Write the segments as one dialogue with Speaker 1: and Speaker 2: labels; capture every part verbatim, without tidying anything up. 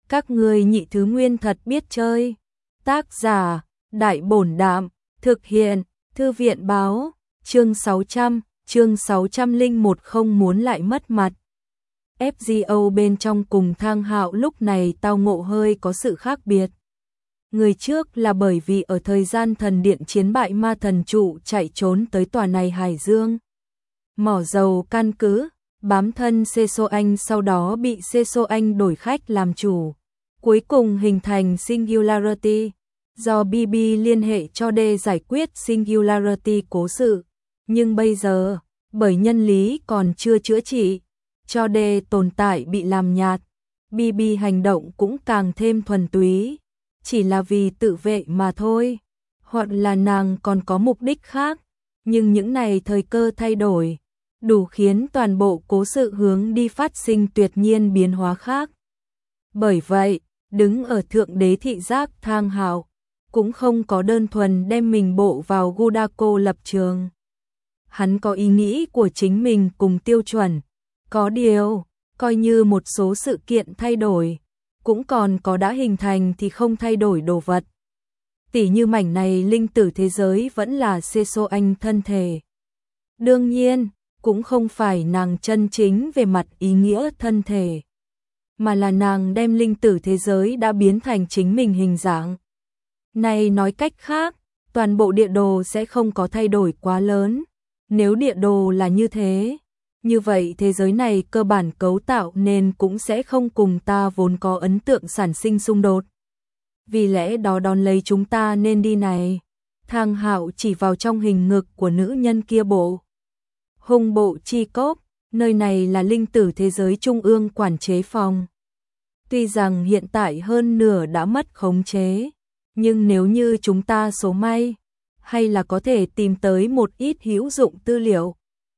Speaker 1: Các ngươi nhị thứ nguyên thật biết chơi. Tác giả, Đại Bổn Đạm, thực hiện, Thư viện báo, chương sáu trăm, chương sáu trăm lẻ một không muốn lại mất mặt. ép giê ô bên trong cùng Thang Hạo lúc này tao ngộ hơi có sự khác biệt. Người trước là bởi vì ở thời gian thần điện chiến bại ma thần trụ chạy trốn tới tòa này Hải Dương. Mỏ dầu căn cứ, bám thân Seso Anh sau đó bị Seso Anh đổi khách làm chủ. Cuối cùng hình thành Singularity, do bê bê liên hệ cho D giải quyết Singularity cố sự. Nhưng bây giờ, bởi nhân lý còn chưa chữa trị, cho D tồn tại bị làm nhạt, bê bê hành động cũng càng thêm thuần túy, chỉ là vì tự vệ mà thôi, hoặc là nàng còn có mục đích khác, nhưng những này thời cơ thay đổi, đủ khiến toàn bộ cố sự hướng đi phát sinh tuyệt nhiên biến hóa khác. Bởi vậy, đứng ở thượng đế thị giác Thang Hạo, cũng không có đơn thuần đem mình bộ vào Gudako lập trường. Hắn có ý nghĩ của chính mình cùng tiêu chuẩn, có điều, coi như một số sự kiện thay đổi, cũng còn có đã hình thành thì không thay đổi đồ vật. Tỉ như mảnh này linh tử thế giới vẫn là Seso Anh thân thể. Đương nhiên, cũng không phải nàng chân chính về mặt ý nghĩa thân thể, mà là nàng đem linh tử thế giới đã biến thành chính mình hình dạng. Này nói cách khác, toàn bộ địa đồ sẽ không có thay đổi quá lớn. Nếu địa đồ là như thế, như vậy thế giới này cơ bản cấu tạo nên cũng sẽ không cùng ta vốn có ấn tượng sản sinh xung đột. Vì lẽ đó đón lấy chúng ta nên đi này. Thang Hạo chỉ vào trong hình ngực của nữ nhân kia bộ. Hung bộ chi cốc, nơi này là linh tử thế giới trung ương quản chế phòng. Tuy rằng hiện tại hơn nửa đã mất khống chế, nhưng nếu như chúng ta số may, hay là có thể tìm tới một ít hữu dụng tư liệu.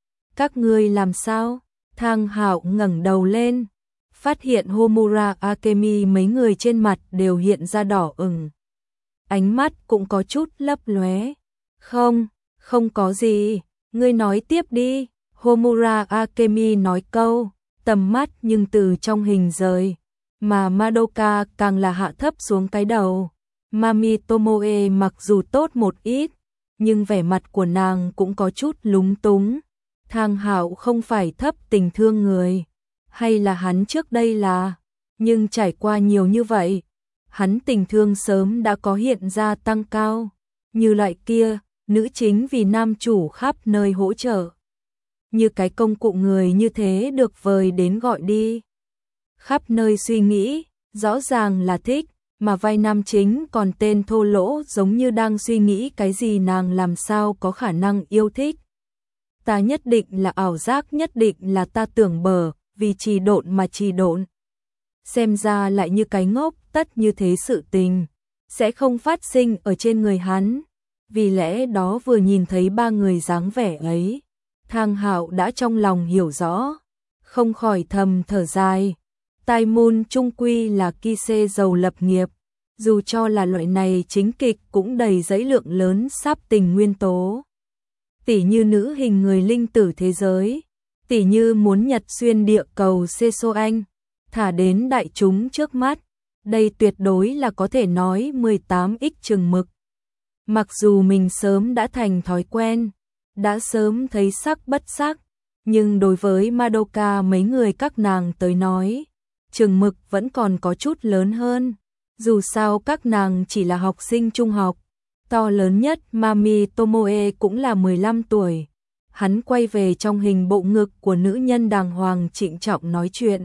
Speaker 1: Các ngươi làm sao? Thang Hạo ngẩng đầu lên, phát hiện Homura Akemi mấy người trên mặt đều hiện ra đỏ ửng. Ánh mắt cũng có chút lấp lóe. Không, không có gì, ngươi nói tiếp đi. Homura Akemi nói câu, tầm mắt nhưng từ trong hình rời, mà Madoka càng là hạ thấp xuống cái đầu. Mami Tomoe mặc dù tốt một ít, nhưng vẻ mặt của nàng cũng có chút lúng túng. Thang Hạo không phải thấp tình thương người, hay là hắn trước đây là, nhưng trải qua nhiều như vậy, hắn tình thương sớm đã có hiện ra tăng cao, như loại kia, nữ chính vì nam chủ khắp nơi hỗ trợ. Như cái công cụ người như thế được vời đến gọi đi. Khắp nơi suy nghĩ, rõ ràng là thích, mà vai nam chính còn tên thô lỗ giống như đang suy nghĩ cái gì nàng làm sao có khả năng yêu thích. Ta nhất định là ảo giác, nhất định là ta tưởng bờ, vì trì độn mà trì độn. Xem ra lại như cái ngốc, tất như thế sự tình sẽ không phát sinh ở trên người hắn. Vì lẽ đó vừa nhìn thấy ba người dáng vẻ ấy, Thang Hạo đã trong lòng hiểu rõ, không khỏi thầm thở dài. Tai môn trung quy là Kise giàu lập nghiệp, dù cho là loại này chính kịch cũng đầy dẫy lượng lớn sáp tình nguyên tố. Tỉ như nữ hình người linh tử thế giới, tỉ như muốn nhật xuyên địa cầu Seso Anh, thả đến đại chúng trước mắt, đây tuyệt đối là có thể nói mười tám x chừng mực. Mặc dù mình sớm đã thành thói quen, đã sớm thấy sắc bất sắc, nhưng đối với Madoka mấy người các nàng tới nói, chừng mực vẫn còn có chút lớn hơn. Dù sao các nàng chỉ là học sinh trung học, to lớn nhất Mami Tomoe cũng là mười lăm tuổi. Hắn quay về trong hình bộ ngực của nữ nhân đàng hoàng trịnh trọng nói chuyện.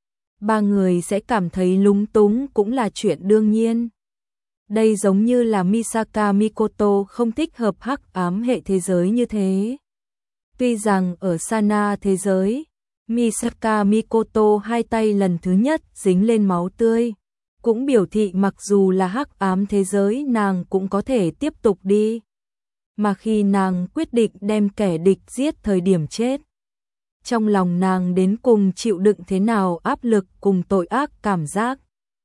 Speaker 1: Ba người sẽ cảm thấy lúng túng cũng là chuyện đương nhiên. Đây giống như là Misaka Mikoto không thích hợp hắc ám hệ thế giới như thế. Tuy rằng ở Sana thế giới, Misaka Mikoto hai tay lần thứ nhất dính lên máu tươi, cũng biểu thị mặc dù là hắc ám thế giới nàng cũng có thể tiếp tục đi. Mà khi nàng quyết định đem kẻ địch giết thời điểm chết, trong lòng nàng đến cùng chịu đựng thế nào áp lực cùng tội ác cảm giác.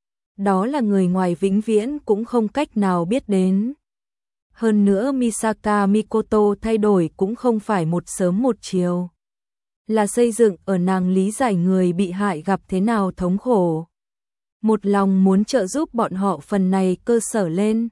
Speaker 1: Đó là người ngoài vĩnh viễn cũng không cách nào biết đến. Hơn nữa Misaka Mikoto thay đổi cũng không phải một sớm một chiều, là xây dựng ở nàng lý giải người bị hại gặp thế nào thống khổ. một lòng muốn trợ giúp bọn họ phần này cơ sở lên.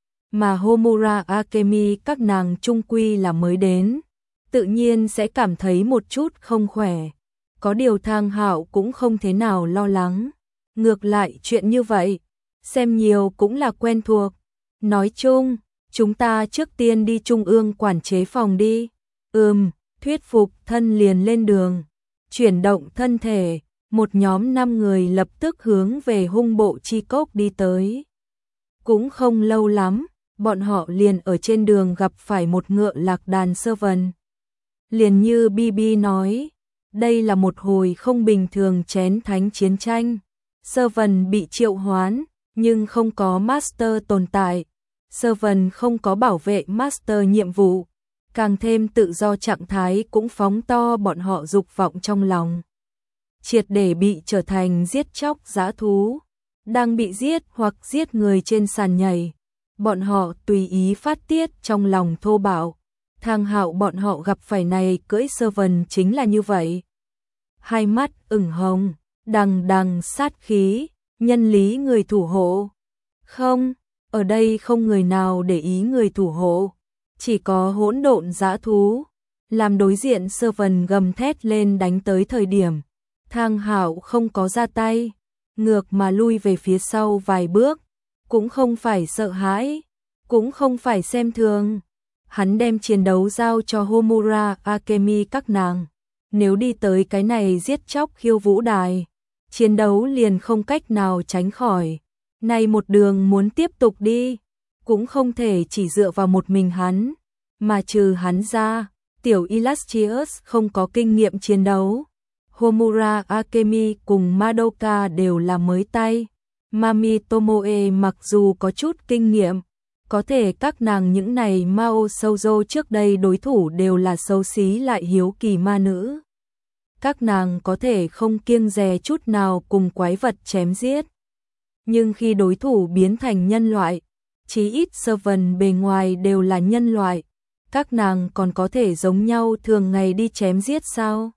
Speaker 1: Mà Homura Akemi các nàng chung quy là mới đến, tự nhiên sẽ cảm thấy một chút không khỏe. Có điều Thang Hạo cũng không thế nào lo lắng. Ngược lại chuyện như vậy, xem nhiều cũng là quen thuộc. Nói chung, chúng ta trước tiên đi trung ương quản chế phòng đi. Ừm, thuyết phục thân liền lên đường. Chuyển động thân thể, một nhóm năm người lập tức hướng về hung bộ chi cốc đi tới. Cũng không lâu lắm, bọn họ liền ở trên đường gặp phải một ngựa lạc đàn sơ vần. Liền như Bibi nói, đây là một hồi không bình thường chén thánh chiến tranh. Sơ vần bị triệu hoán, nhưng không có Master tồn tại. Sơ vần không có bảo vệ Master nhiệm vụ, càng thêm tự do trạng thái cũng phóng to bọn họ dục vọng trong lòng. Triệt để bị trở thành giết chóc dã thú, đang bị giết hoặc giết người trên sàn nhảy. Bọn họ tùy ý phát tiết trong lòng thô bạo. Thang Hạo bọn họ gặp phải này cưỡi sơ vần chính là như vậy. Hai mắt ửng hồng, đằng đằng sát khí, nhân lý người thủ hộ. Không, ở đây không người nào để ý người thủ hộ, chỉ có hỗn độn dã thú. Làm đối diện sơ vần gầm thét lên đánh tới thời điểm, Thang Hạo không có ra tay, ngược mà lui về phía sau vài bước, cũng không phải sợ hãi, cũng không phải xem thường. Hắn đem chiến đấu giao cho Homura Akemi các nàng. Nếu đi tới cái này giết chóc khiêu vũ đài, chiến đấu liền không cách nào tránh khỏi. Này một đường muốn tiếp tục đi, cũng không thể chỉ dựa vào một mình hắn, mà trừ hắn ra, tiểu Illustrious không có kinh nghiệm chiến đấu. Homura Akemi cùng Madoka đều là mới tay. Mami Tomoe mặc dù có chút kinh nghiệm, có thể các nàng những này Mao Shoujo trước đây đối thủ đều là xấu xí lại hiếu kỳ ma nữ. Các nàng có thể không kiêng dè chút nào cùng quái vật chém giết. Nhưng khi đối thủ biến thành nhân loại, chí ít sơ vần bề ngoài đều là nhân loại, các nàng còn có thể giống nhau thường ngày đi chém giết sao?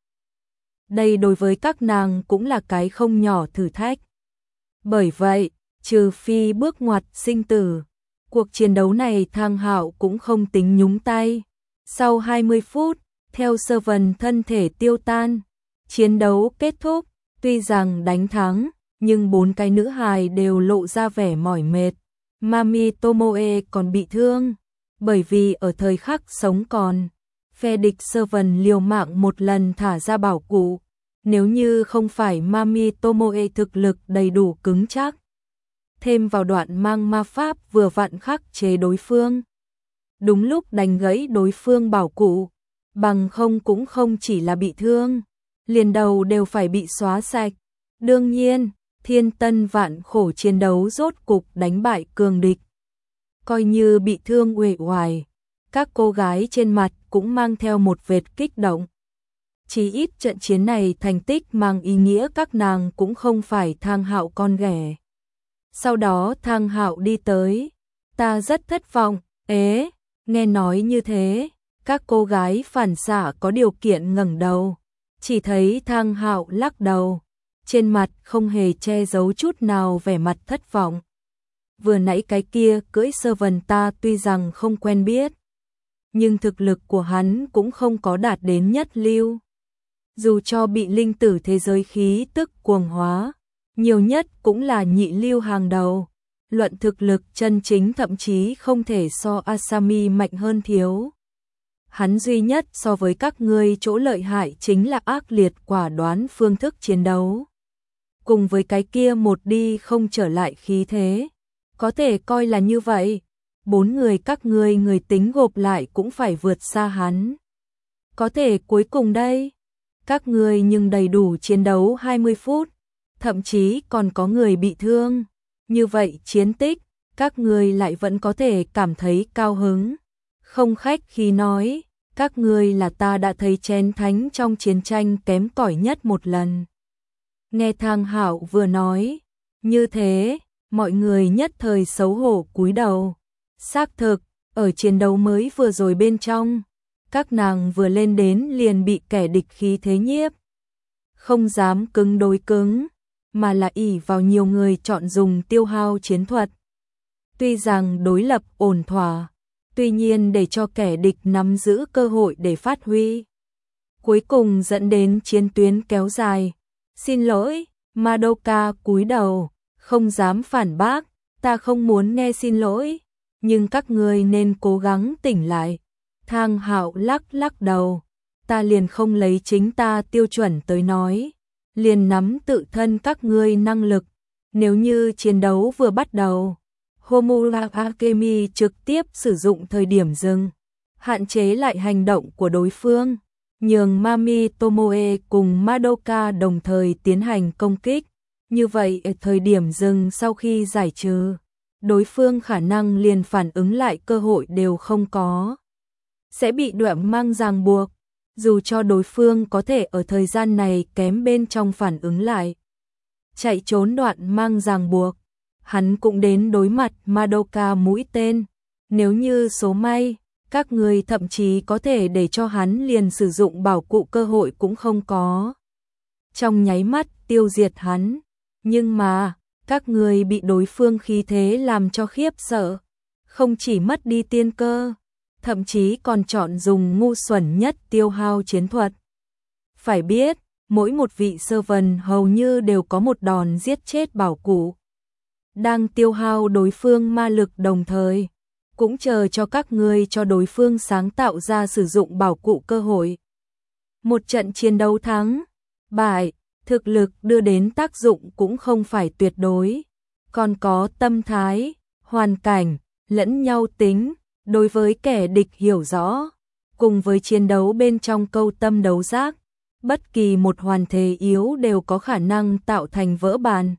Speaker 1: Đây đối với các nàng cũng là cái không nhỏ thử thách. Bởi vậy, trừ phi bước ngoặt sinh tử, cuộc chiến đấu này Thang Hạo cũng không tính nhúng tay. Sau hai mươi phút, theo sơ vần thân thể tiêu tan, chiến đấu kết thúc. Tuy rằng đánh thắng, nhưng bốn cái nữ hài đều lộ ra vẻ mỏi mệt. Mami Tomoe còn bị thương, bởi vì ở thời khắc sống còn, phe địch sơ vần liều mạng một lần thả ra bảo cụ. Nếu như không phải Mami Tomoe thực lực đầy đủ cứng chắc, thêm vào đoạn mang ma pháp vừa vặn khắc chế đối phương, đúng lúc đánh gãy đối phương bảo cụ, bằng không cũng không chỉ là bị thương, liền đầu đều phải bị xóa sạch. Đương nhiên, thiên tân vạn khổ chiến đấu rốt cục đánh bại cường địch. Coi như bị thương uể oải, các cô gái trên mặt cũng mang theo một vệt kích động. Chỉ ít trận chiến này thành tích mang ý nghĩa các nàng cũng không phải Thang Hạo con ghẻ. Sau đó Thang Hạo đi tới, ta rất thất vọng. Ế, nghe nói như thế, các cô gái phản xạ có điều kiện ngẩng đầu, chỉ thấy Thang Hạo lắc đầu, trên mặt không hề che giấu chút nào vẻ mặt thất vọng. Vừa nãy cái kia cưỡi sơ vần ta tuy rằng không quen biết, nhưng thực lực của hắn cũng không có đạt đến nhất lưu. Dù cho bị linh tử thế giới khí tức cuồng hóa, nhiều nhất cũng là nhị lưu hàng đầu. Luận thực lực chân chính thậm chí không thể so Asami mạnh hơn thiếu. Hắn duy nhất so với các ngươi chỗ lợi hại chính là ác liệt quả đoán phương thức chiến đấu. Cùng với cái kia một đi không trở lại khí thế. Có thể coi là như vậy. Bốn người các ngươi người tính gộp lại cũng phải vượt xa hắn. Có thể cuối cùng đây, các ngươi nhưng đầy đủ chiến đấu hai mươi phút, thậm chí còn có người bị thương. Như vậy chiến tích, các ngươi lại vẫn có thể cảm thấy cao hứng. Không khách khí nói, các ngươi là ta đã thấy chén thánh trong chiến tranh kém cỏi nhất một lần. Nghe Thang Hạo vừa nói, như thế, mọi người nhất thời xấu hổ cúi đầu. Xác thực, ở chiến đấu mới vừa rồi bên trong, các nàng vừa lên đến liền bị kẻ địch khí thế nhiếp. Không dám cứng đối cứng, mà là ỷ vào nhiều người chọn dùng tiêu hao chiến thuật. Tuy rằng đối lập ổn thỏa, tuy nhiên để cho kẻ địch nắm giữ cơ hội để phát huy. Cuối cùng dẫn đến chiến tuyến kéo dài. Xin lỗi, Madoka cúi đầu, không dám phản bác, ta không muốn nghe xin lỗi, nhưng các ngươi nên cố gắng tỉnh lại. Thang Hạo lắc lắc đầu, ta liền không lấy chính ta tiêu chuẩn tới nói, liền nắm tự thân các ngươi năng lực, nếu như chiến đấu vừa bắt đầu, Homura Akemi trực tiếp sử dụng thời điểm dừng, hạn chế lại hành động của đối phương, nhường Mami Tomoe cùng Madoka đồng thời tiến hành công kích. Như vậy ở thời điểm dừng sau khi giải trừ, đối phương khả năng liền phản ứng lại cơ hội đều không có. Sẽ bị đoạn mang ràng buộc, dù cho đối phương có thể ở thời gian này kém bên trong phản ứng lại. Chạy trốn đoạn mang ràng buộc, hắn cũng đến đối mặt Madoka mũi tên. Nếu như số may, các người thậm chí có thể để cho hắn liền sử dụng bảo cụ cơ hội cũng không có. Trong nháy mắt tiêu diệt hắn, nhưng mà, các người bị đối phương khí thế làm cho khiếp sợ, không chỉ mất đi tiên cơ, thậm chí còn chọn dùng ngu xuẩn nhất tiêu hao chiến thuật. Phải biết, mỗi một vị servant hầu như đều có một đòn giết chết bảo cụ, đang tiêu hao đối phương ma lực đồng thời, cũng chờ cho các ngươi cho đối phương sáng tạo ra sử dụng bảo cụ cơ hội. Một trận chiến đấu thắng, bại, thực lực đưa đến tác dụng cũng không phải tuyệt đối, còn có tâm thái, hoàn cảnh, lẫn nhau tính, đối với kẻ địch hiểu rõ, cùng với chiến đấu bên trong câu tâm đấu giác, bất kỳ một hoàn thế yếu đều có khả năng tạo thành vỡ bàn.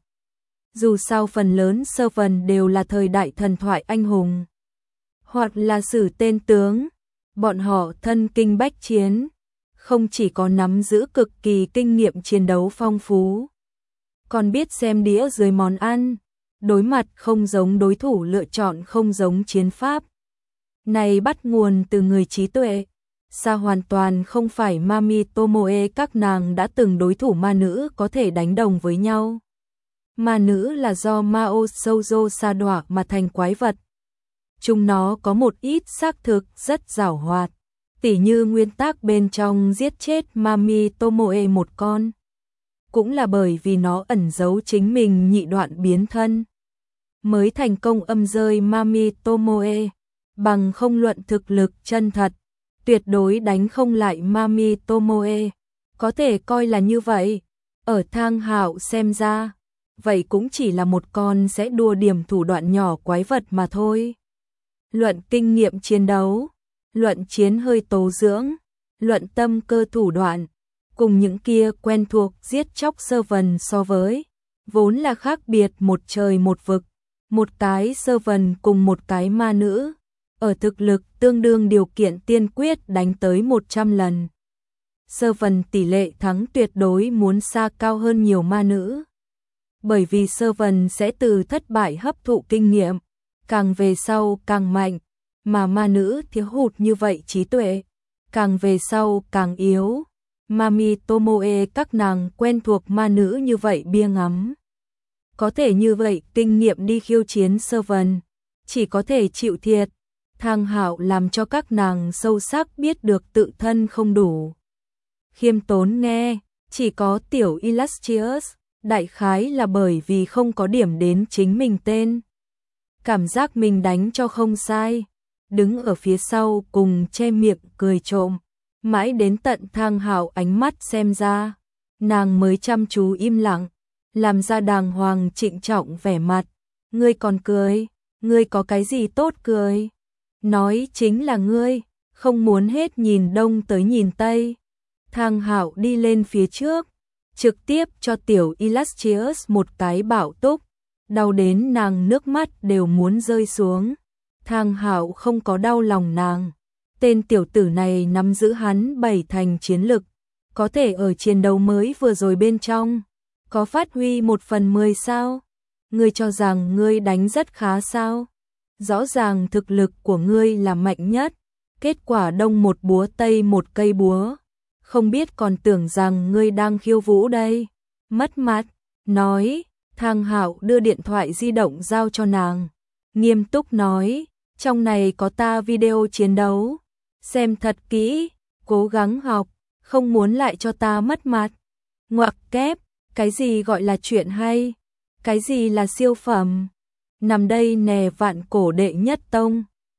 Speaker 1: Dù sao phần lớn servant đều là thời đại thần thoại anh hùng, hoặc là sử tên tướng, bọn họ thân kinh bách chiến, không chỉ có nắm giữ cực kỳ kinh nghiệm chiến đấu phong phú, còn biết xem đĩa dưới món ăn, đối mặt không giống đối thủ lựa chọn không giống chiến pháp. Này bắt nguồn từ người trí tuệ, sao hoàn toàn không phải Mami Tomoe các nàng đã từng đối thủ ma nữ có thể đánh đồng với nhau. Ma nữ là do Mao Shoujo sa đọa mà thành quái vật. Chúng nó có một ít xác thực rất giảo hoạt, tỉ như nguyên tắc bên trong giết chết Mami Tomoe một con. Cũng là bởi vì nó ẩn giấu chính mình nhị đoạn biến thân, mới thành công âm rơi Mami Tomoe, bằng không luận thực lực chân thật, tuyệt đối đánh không lại Mami Tomoe. Có thể coi là như vậy, ở Thang Hạo xem ra, vậy cũng chỉ là một con sẽ đua điểm thủ đoạn nhỏ quái vật mà thôi. Luận kinh nghiệm chiến đấu, luận chiến hơi tố dưỡng, luận tâm cơ thủ đoạn, cùng những kia quen thuộc giết chóc servant so với, vốn là khác biệt một trời một vực, một cái servant cùng một cái ma nữ, ở thực lực tương đương điều kiện tiên quyết đánh tới một trăm lần. Servant tỷ lệ thắng tuyệt đối muốn xa cao hơn nhiều ma nữ. Bởi vì servant sẽ từ thất bại hấp thụ kinh nghiệm, càng về sau càng mạnh, mà ma nữ thiếu hụt như vậy trí tuệ, càng về sau càng yếu. Mami Tomoe các nàng quen thuộc ma nữ như vậy bia ngắm. Có thể như vậy kinh nghiệm đi khiêu chiến servant, chỉ có thể chịu thiệt. Thang Hạo làm cho các nàng sâu sắc biết được tự thân không đủ. Khiêm tốn nghe, chỉ có tiểu Illustrious, đại khái là bởi vì không có điểm đến chính mình tên. Cảm giác mình đánh cho không sai, đứng ở phía sau cùng che miệng cười trộm, mãi đến tận Thang Hạo ánh mắt xem ra, nàng mới chăm chú im lặng, làm ra đàng hoàng trịnh trọng vẻ mặt. Ngươi còn cười, ngươi có cái gì tốt cười? Nói chính là ngươi, không muốn hết nhìn đông tới nhìn tây. Thang Hạo đi lên phía trước, trực tiếp cho tiểu Illustrious một cái bạo túc, đau đến nàng nước mắt đều muốn rơi xuống. Thang Hạo không có đau lòng nàng, tên tiểu tử này nắm giữ hắn bảy thành chiến lực, có thể ở chiến đấu mới vừa rồi bên trong, có phát huy một phần mười sao? Ngươi cho rằng ngươi đánh rất khá sao? Rõ ràng thực lực của ngươi là mạnh nhất, kết quả đông một búa tây một cây búa, không biết còn tưởng rằng ngươi đang khiêu vũ đây. Mất mặt, nói, Thang Hạo đưa điện thoại di động giao cho nàng, nghiêm túc nói, trong này có ta video chiến đấu, xem thật kỹ, cố gắng học, không muốn lại cho ta mất mặt. Ngoặc kép, cái gì gọi là chuyện hay, cái gì là siêu phẩm, nằm đây nè vạn cổ đệ nhất tông.